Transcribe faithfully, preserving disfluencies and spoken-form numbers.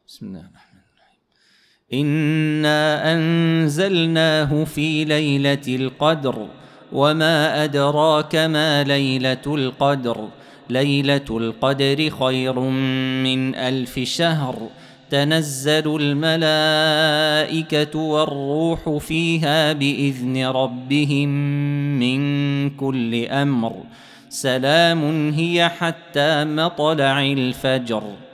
بسم الله الرحمن الرحيم. إنا أنزلناه في ليلة القدر وما أدراك ما ليلة القدر ليلة القدر خير من ألف شهر تنزل الملائكة والروح فيها بإذن ربهم من كل أمر سلام هي حتى مطلع الفجر.